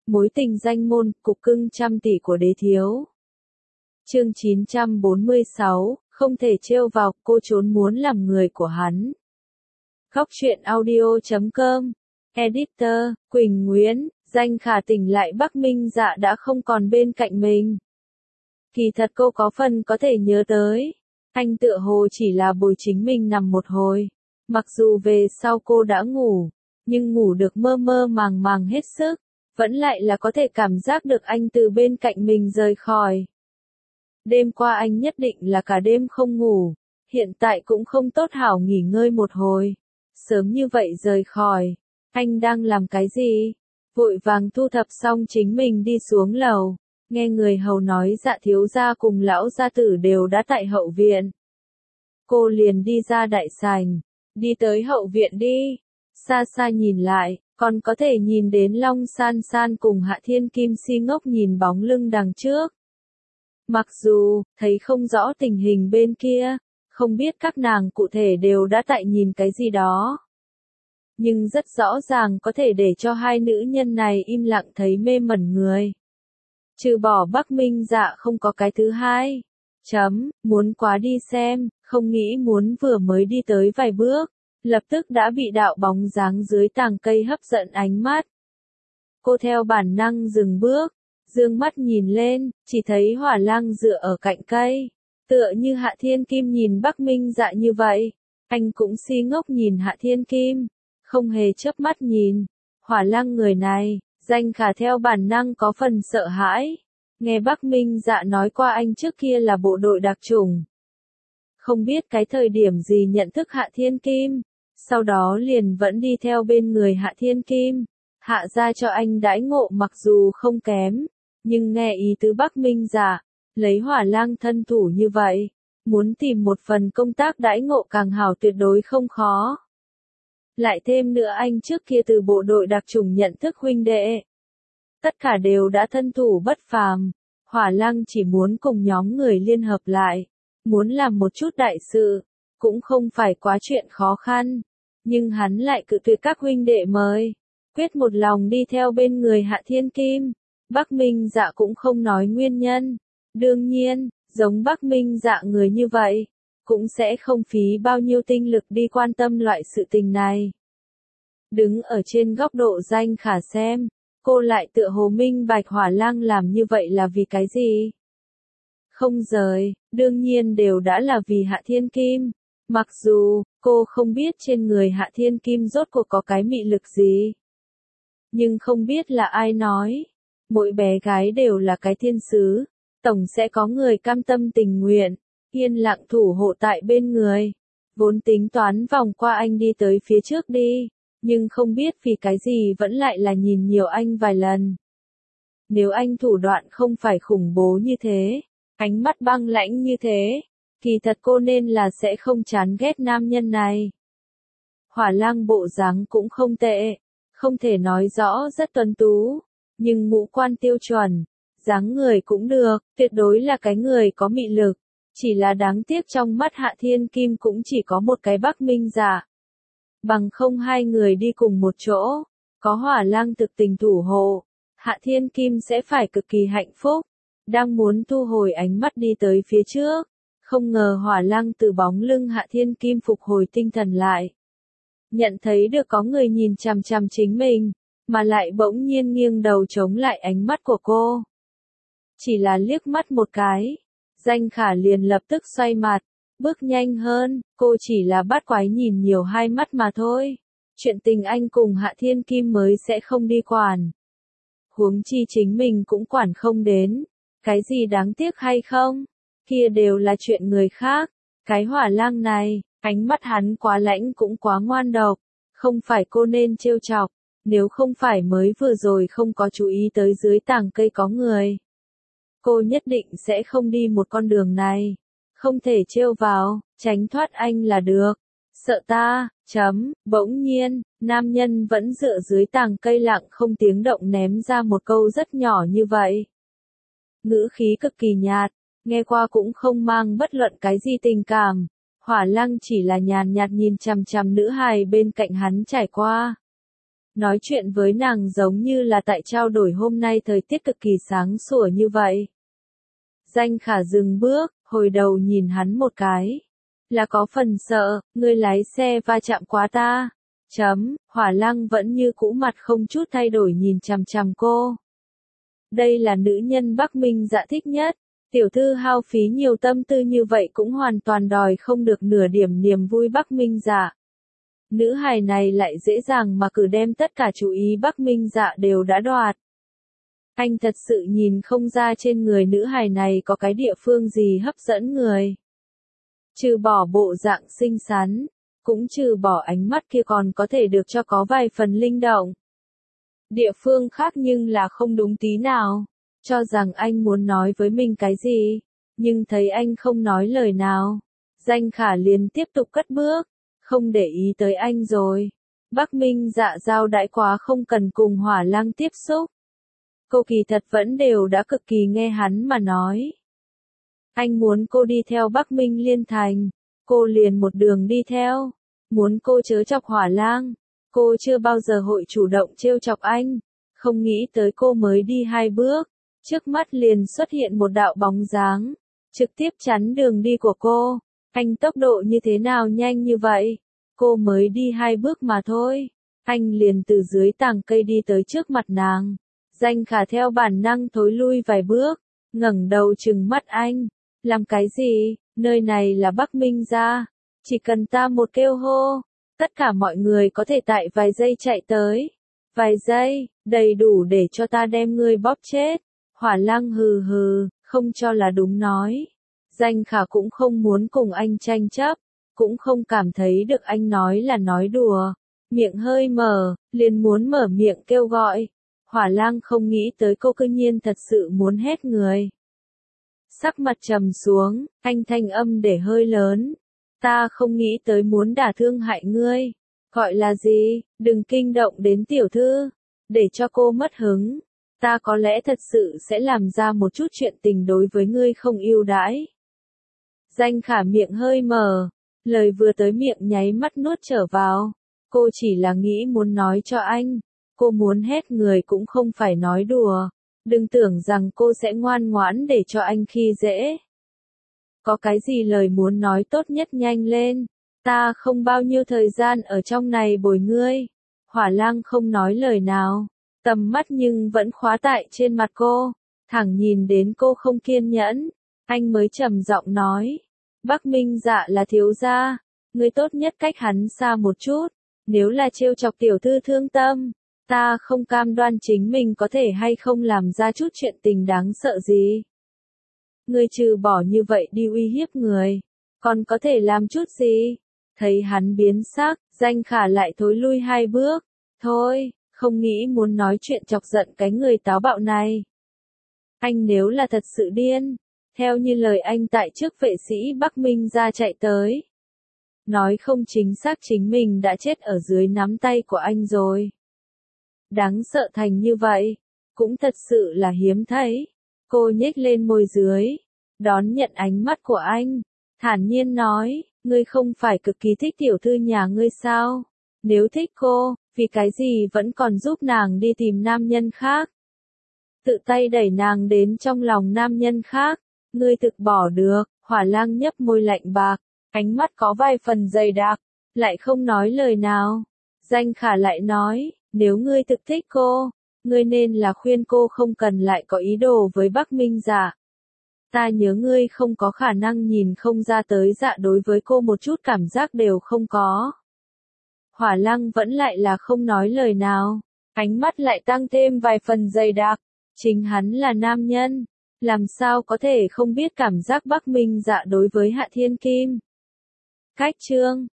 Mối tình danh môn, cục cưng trăm tỷ của đế thiếu. Chương 946, không thể trêu vào, cô trốn muốn làm người của hắn. Góc truyện audio.com. Editor, Quỳnh Nguyễn, Danh Khả tỉnh lại Bắc Minh Dạ đã không còn bên cạnh mình. Kỳ thật cô có phần có thể nhớ tới. Anh tựa hồ chỉ là bồi chính mình nằm một hồi. Mặc dù về sau cô đã ngủ, nhưng ngủ được mơ mơ màng màng hết sức. Vẫn lại là có thể cảm giác được anh từ bên cạnh mình rời khỏi. Đêm qua anh nhất định là cả đêm không ngủ, hiện tại cũng không tốt hảo nghỉ ngơi một hồi. Sớm như vậy rời khỏi, anh đang làm cái gì? Vội vàng thu thập xong chính mình đi xuống lầu, nghe người hầu nói Dạ thiếu gia cùng lão gia tử đều đã tại hậu viện. Cô liền đi ra đại sảnh, đi tới hậu viện đi, xa xa nhìn lại. Còn có thể nhìn đến Long San San cùng Hạ Thiên Kim si ngốc nhìn bóng lưng đằng trước. Mặc dù, thấy không rõ tình hình bên kia, không biết các nàng cụ thể đều đã tại nhìn cái gì đó. Nhưng rất rõ ràng có thể để cho hai nữ nhân này im lặng thấy mê mẩn người. Trừ bỏ Bắc Minh Dạ không có cái thứ hai. Muốn quá đi xem, không nghĩ muốn vừa mới đi tới vài bước. Lập tức đã bị đạo bóng dáng dưới tàng cây hấp dẫn ánh mắt. Cô theo bản năng dừng bước, dương mắt nhìn lên, chỉ thấy Hỏa Lang dựa ở cạnh cây. Tựa như Hạ Thiên Kim nhìn Bắc Minh Dạ như vậy, anh cũng si ngốc nhìn Hạ Thiên Kim, không hề chớp mắt nhìn. Hỏa Lang người này, Danh Khả theo bản năng có phần sợ hãi. Nghe Bắc Minh Dạ nói qua anh trước kia là bộ đội đặc chủng. Không biết cái thời điểm gì nhận thức Hạ Thiên Kim. Sau đó liền vẫn đi theo bên người Hạ Thiên Kim. Hạ ra cho anh đãi ngộ mặc dù không kém, nhưng nghe ý tứ Bắc Minh Dạ, lấy Hỏa Lang thân thủ như vậy, muốn tìm một phần công tác đãi ngộ càng hảo tuyệt đối không khó. Lại thêm nữa anh trước kia từ bộ đội đặc chủng nhận thức huynh đệ. Tất cả đều đã thân thủ bất phàm, Hỏa Lang chỉ muốn cùng nhóm người liên hợp lại, muốn làm một chút đại sự, cũng không phải quá chuyện khó khăn. Nhưng hắn lại cự tuyệt các huynh đệ mời, quyết một lòng đi theo bên người Hạ Thiên Kim. Bắc Minh Dạ cũng không nói nguyên nhân. Đương nhiên, giống Bắc Minh Dạ người như vậy, cũng sẽ không phí bao nhiêu tinh lực đi quan tâm loại sự tình này. Đứng ở trên góc độ Danh Khả xem, cô lại tựa hồ minh bạch Hỏa Lang làm như vậy là vì cái gì? Không rời, đương nhiên đều đã là vì Hạ Thiên Kim. Mặc dù, cô không biết trên người Hạ Thiên Kim rốt cuộc có cái mị lực gì. Nhưng không biết là ai nói. Mỗi bé gái đều là cái thiên sứ. Tổng sẽ có người cam tâm tình nguyện, yên lặng thủ hộ tại bên người. Vốn tính toán vòng qua anh đi tới phía trước đi. Nhưng không biết vì cái gì vẫn lại là nhìn nhiều anh vài lần. Nếu anh thủ đoạn không phải khủng bố như thế, ánh mắt băng lãnh như thế, kỳ thật cô nên là sẽ không chán ghét nam nhân này. Hỏa Lang bộ dáng cũng không tệ, không thể nói rõ rất tuấn tú, nhưng ngũ quan tiêu chuẩn, dáng người cũng được, tuyệt đối là cái người có mị lực. Chỉ là đáng tiếc trong mắt Hạ Thiên Kim cũng chỉ có một cái Bắc Minh Dạ. Bằng không hai người đi cùng một chỗ, có Hỏa Lang thực tình thủ hộ, Hạ Thiên Kim sẽ phải cực kỳ hạnh phúc. Đang muốn thu hồi ánh mắt đi tới phía trước. Không ngờ Hỏa Lang từ bóng lưng Hạ Thiên Kim phục hồi tinh thần lại. Nhận thấy được có người nhìn chằm chằm chính mình, mà lại bỗng nhiên nghiêng đầu chống lại ánh mắt của cô. Chỉ là liếc mắt một cái, Danh Khả liền lập tức xoay mặt, bước nhanh hơn, cô chỉ là bắt quái nhìn nhiều hai mắt mà thôi. Chuyện tình anh cùng Hạ Thiên Kim mới sẽ không đi quản. Huống chi chính mình cũng quản không đến, cái gì đáng tiếc hay không? Kia đều là chuyện người khác. Cái Hỏa Lang này, ánh mắt hắn quá lãnh cũng quá ngoan độc. Không phải cô nên trêu chọc, nếu không phải mới vừa rồi không có chú ý tới dưới tàng cây có người. Cô nhất định sẽ không đi một con đường này. Không thể trêu vào, tránh thoát anh là được. Sợ ta, bỗng nhiên, nam nhân vẫn dựa dưới tàng cây lặng không tiếng động ném ra một câu rất nhỏ như vậy. Ngữ khí cực kỳ nhạt. Nghe qua cũng không mang bất luận cái gì tình cảm. Hỏa Lang chỉ là nhàn nhạt nhìn chằm chằm nữ hài bên cạnh hắn trải qua. Nói chuyện với nàng giống như là tại trao đổi hôm nay thời tiết cực kỳ sáng sủa như vậy. Danh Khả dừng bước, hồi đầu nhìn hắn một cái. Là có phần sợ, ngươi lái xe va chạm quá ta. Hỏa Lăng vẫn như cũ mặt không chút thay đổi nhìn chằm chằm cô. Đây là nữ nhân Bắc Minh Dạ thích nhất. Tiểu thư hao phí nhiều tâm tư như vậy cũng hoàn toàn đòi không được nửa điểm niềm vui Bắc Minh Dạ. Nữ hài này lại dễ dàng mà cử đem tất cả chú ý Bắc Minh Dạ đều đã đoạt. Anh thật sự nhìn không ra trên người nữ hài này có cái địa phương gì hấp dẫn người. Trừ bỏ bộ dạng xinh xắn, cũng trừ bỏ ánh mắt kia còn có thể được cho có vài phần linh động. Địa phương khác nhưng là không đúng tí nào, cho rằng anh muốn nói với mình cái gì, nhưng thấy anh không nói lời nào. Danh Khả liền tiếp tục cất bước, không để ý tới anh rồi. Bắc Minh Dạ giao đãi quá không cần cùng Hỏa Lăng tiếp xúc. Cô kỳ thật vẫn đều đã cực kỳ nghe hắn mà nói. Anh muốn cô đi theo Bắc Minh Liên Thành, cô liền một đường đi theo. Muốn cô chớ chọc Hỏa Lang, cô chưa bao giờ hội chủ động trêu chọc anh. Không nghĩ tới cô mới đi 2 bước, trước mắt liền xuất hiện một đạo bóng dáng, trực tiếp chắn đường đi của cô. Anh tốc độ như thế nào nhanh như vậy? Cô mới đi 2 bước mà thôi. Anh liền từ dưới tàng cây đi tới trước mặt nàng. Danh Khả theo bản năng thối lui vài bước, ngẩng đầu trừng mắt anh. Làm cái gì? Nơi này là Bắc Minh gia. Chỉ cần ta một kêu hô, tất cả mọi người có thể tại vài giây chạy tới. Vài giây, đầy đủ để cho ta đem ngươi bóp chết. Hỏa Lăng hừ hừ, không cho là đúng nói. Danh Khả cũng không muốn cùng anh tranh chấp, cũng không cảm thấy được anh nói là nói đùa. Miệng hơi mở, liền muốn mở miệng kêu gọi. Hỏa Lang không nghĩ tới cô cư nhiên thật sự muốn hét người. Sắc mặt trầm xuống, anh thanh âm để hơi lớn. Ta không nghĩ tới muốn đả thương hại ngươi. Gọi là gì, đừng kinh động đến tiểu thư, để cho cô mất hứng. Ta có lẽ thật sự sẽ làm ra một chút chuyện tình đối với ngươi không ưu đãi. Danh Khả miệng hơi mở, lời vừa tới miệng nháy mắt nuốt trở vào. Cô chỉ là nghĩ muốn nói cho anh, cô muốn hét người cũng không phải nói đùa. Đừng tưởng rằng cô sẽ ngoan ngoãn để cho anh khi dễ. Có cái gì lời muốn nói tốt nhất nhanh lên. Ta không bao nhiêu thời gian ở trong này bồi ngươi. Hỏa Lang không nói lời nào. Tầm mắt nhưng vẫn khóa tại trên mặt cô. Thẳng nhìn đến cô không kiên nhẫn. Anh mới trầm giọng nói. Bắc Minh Dạ là thiếu gia. Ngươi tốt nhất cách hắn xa một chút. Nếu là trêu chọc tiểu thư thương tâm, ta không cam đoan chính mình có thể hay không làm ra chút chuyện tình đáng sợ gì. Ngươi trừ bỏ như vậy đi uy hiếp người, còn có thể làm chút gì? Thấy hắn biến sắc, Danh Khả lại thối lui 2 bước. Thôi, không nghĩ muốn nói chuyện chọc giận cái người táo bạo này. Anh nếu là thật sự điên, theo như lời anh tại trước vệ sĩ Bắc Minh ra chạy tới. Nói không chính xác chính mình đã chết ở dưới nắm tay của anh rồi. Đáng sợ thành như vậy, cũng thật sự là hiếm thấy. Cô nhếch lên môi dưới, đón nhận ánh mắt của anh, thản nhiên nói, ngươi không phải cực kỳ thích tiểu thư nhà ngươi sao? Nếu thích cô, vì cái gì vẫn còn giúp nàng đi tìm nam nhân khác? Tự tay đẩy nàng đến trong lòng nam nhân khác, ngươi thực bỏ được. Hỏa Lang nhấp môi lạnh bạc, ánh mắt có vài phần dày đặc, lại không nói lời nào. Danh Khả lại nói, nếu ngươi thực thích cô, ngươi nên là khuyên cô không cần lại có ý đồ với Bắc Minh Dạ. Ta nhớ ngươi không có khả năng nhìn không ra tới Dạ đối với cô một chút cảm giác đều không có. Hỏa Lăng vẫn lại là không nói lời nào, ánh mắt lại tăng thêm vài phần dày đặc. Chính hắn là nam nhân, làm sao có thể không biết cảm giác Bắc Minh Dạ đối với Hạ Thiên Kim. Cách chương